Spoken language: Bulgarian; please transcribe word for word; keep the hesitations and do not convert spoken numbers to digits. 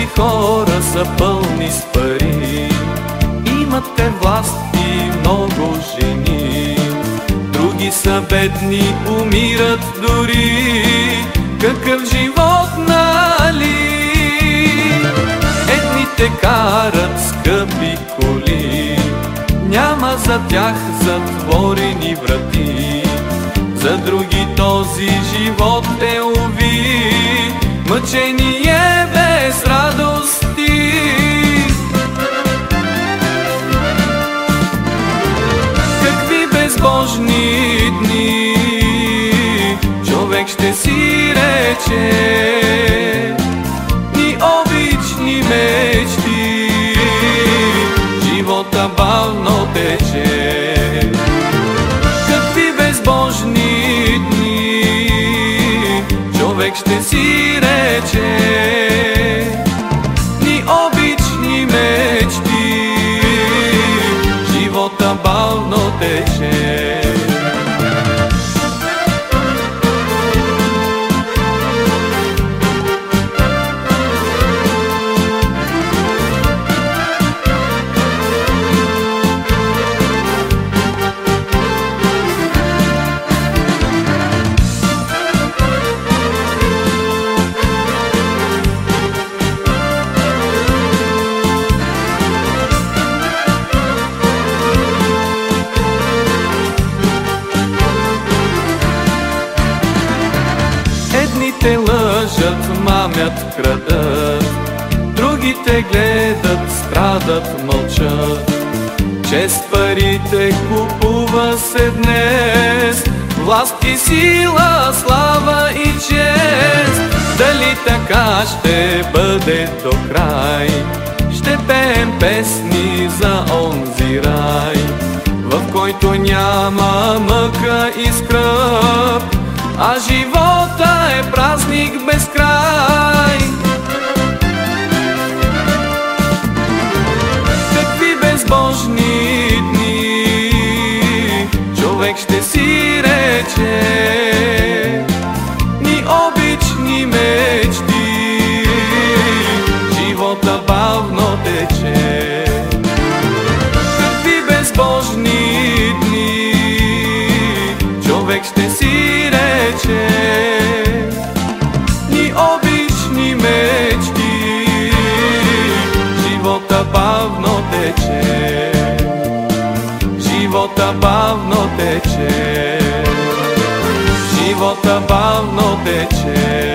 хора са пълни с пари, имате власт и много жени. Други са бедни, умират дори. Какъв живот, нали? Едните карат скъпи коли, няма за тях затворени врати. За други този живот е, уви, мъчение без радости. Какви безбожни дни човек ще си рече, ни обични мечти, живота бавно тече. Какви безбожни дни човек ще си рече, ни обични мечти, живота бавно тече. Едните лъжат, мамят, крадат, другите гледат, страдат, мълчат. Чест парите купува се днес, власт и сила, слава и чест. Дали така ще бъде до край? Ще пеем песни за онзи рай, в който няма мъка и скръб, а живота е празник без край. Какви безбожни дни човек ще си рече, ни обични мечти, живота бавно тече. Какви безбожни дни човек ще си рече, ни обични мечти, живота бавно тече. Живота бавно тече, живота бавно тече.